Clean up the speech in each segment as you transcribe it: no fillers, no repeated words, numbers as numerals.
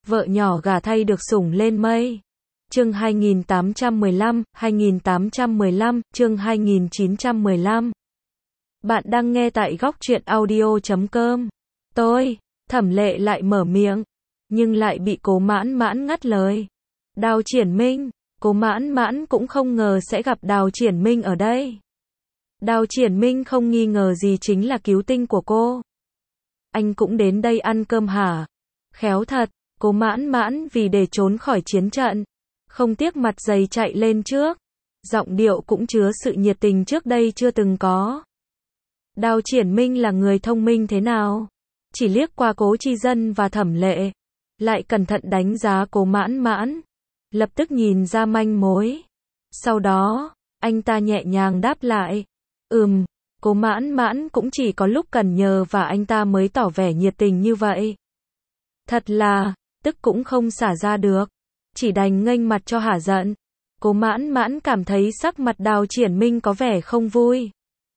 vợ nhỏ gả thay được sủng lên mây. Chương 2815, chương 2915. Bạn đang nghe tại góc truyện audio.com. Thẩm Lệ lại mở miệng, nhưng lại bị Cố Mãn Mãn ngắt lời. Đào Triển Minh, Cố Mãn Mãn cũng không ngờ sẽ gặp Đào Triển Minh ở đây. Đào Triển Minh không nghi ngờ gì chính là cứu tinh của cô. Anh cũng đến đây ăn cơm hả? Khéo thật, Cố Mãn Mãn vì để trốn khỏi chiến trận, không tiếc mặt dày chạy lên trước. Giọng điệu cũng chứa sự nhiệt tình trước đây chưa từng có. Đào Triển Minh là người thông minh thế nào? Chỉ liếc qua Cố Chi Dân và Thẩm Lệ, lại cẩn thận đánh giá Cố Mãn Mãn, lập tức nhìn ra manh mối. Sau đó, anh ta nhẹ nhàng đáp lại, Cố Mãn Mãn cũng chỉ có lúc cần nhờ và anh ta mới tỏ vẻ nhiệt tình như vậy. Thật là, tức cũng không xả ra được, chỉ đành nghênh mặt cho hả giận. Cố Mãn Mãn cảm thấy sắc mặt Đào Triển Minh có vẻ không vui.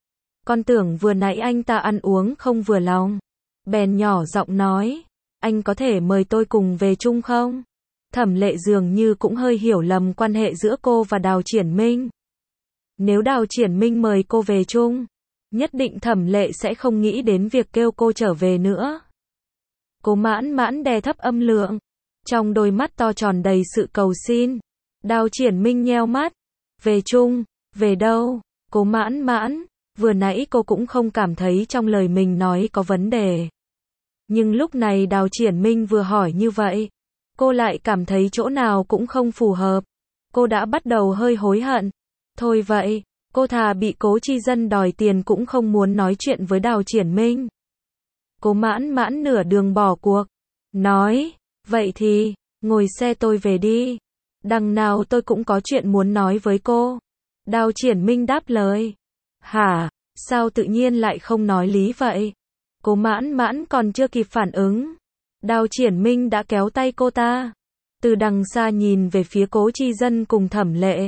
Con tưởng vừa nãy anh ta ăn uống không vừa lòng, bèn nhỏ giọng nói, anh có thể mời tôi cùng về chung không? Thẩm Lệ dường như cũng hơi hiểu lầm quan hệ giữa cô và Đào Triển Minh. Nếu Đào Triển Minh mời cô về chung, nhất định Thẩm Lệ sẽ không nghĩ đến việc kêu cô trở về nữa. Cố Mãn Mãn đè thấp âm lượng, trong đôi mắt to tròn đầy sự cầu xin. Đào Triển Minh nheo mắt, về chung, về đâu? Cố Mãn Mãn, vừa nãy cô cũng không cảm thấy trong lời mình nói có vấn đề. Nhưng lúc này Đào Triển Minh vừa hỏi như vậy, cô lại cảm thấy chỗ nào cũng không phù hợp. Cô đã bắt đầu hơi hối hận. Thôi vậy, cô thà bị Cố Chi Dân đòi tiền cũng không muốn nói chuyện với Đào Triển Minh. Cố Mãn Mãn nửa đường bỏ cuộc, nói, vậy thì, ngồi xe tôi về đi. Đằng nào tôi cũng có chuyện muốn nói với cô. Đào Triển Minh đáp lời. Hả, sao tự nhiên lại không nói lý vậy? Cố Mãn Mãn còn chưa kịp phản ứng, Đào Triển Minh đã kéo tay cô ta, từ đằng xa nhìn về phía Cố Chi Dân cùng Thẩm Lệ.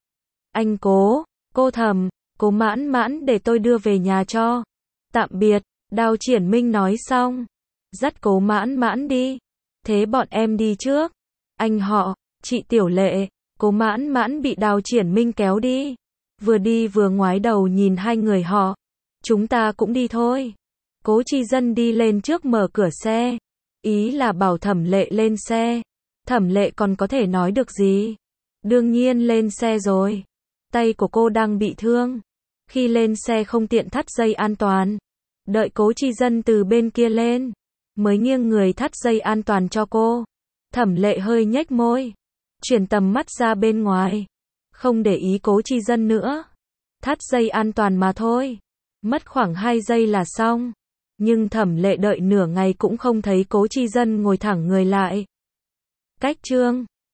Anh Cố, cô Thẩm, Cố Mãn Mãn để tôi đưa về nhà cho. Tạm biệt, Đào Triển Minh nói xong, dắt Cố Mãn Mãn đi. Thế bọn em đi trước. Anh họ, chị Tiểu Lệ. Cố Mãn Mãn bị Đào Triển Minh kéo đi, vừa đi vừa ngoái đầu nhìn hai người họ. Chúng ta cũng đi thôi. Cố Chi Dân đi lên trước mở cửa xe, ý là bảo Thẩm Lệ lên xe. Thẩm Lệ còn có thể nói được gì? Đương nhiên lên xe rồi. Tay của cô đang bị thương, khi lên xe không tiện thắt dây an toàn. Đợi Cố Chi Dân từ bên kia lên, mới nghiêng người thắt dây an toàn cho cô. Thẩm Lệ hơi nhếch môi, chuyển tầm mắt ra bên ngoài, không để ý Cố Chi Dân nữa. Thắt dây an toàn mà thôi, mất khoảng 2 giây là xong. Nhưng Thẩm Lệ đợi nửa ngày cũng không thấy Cố Chi Dân ngồi thẳng người lại. Cách chương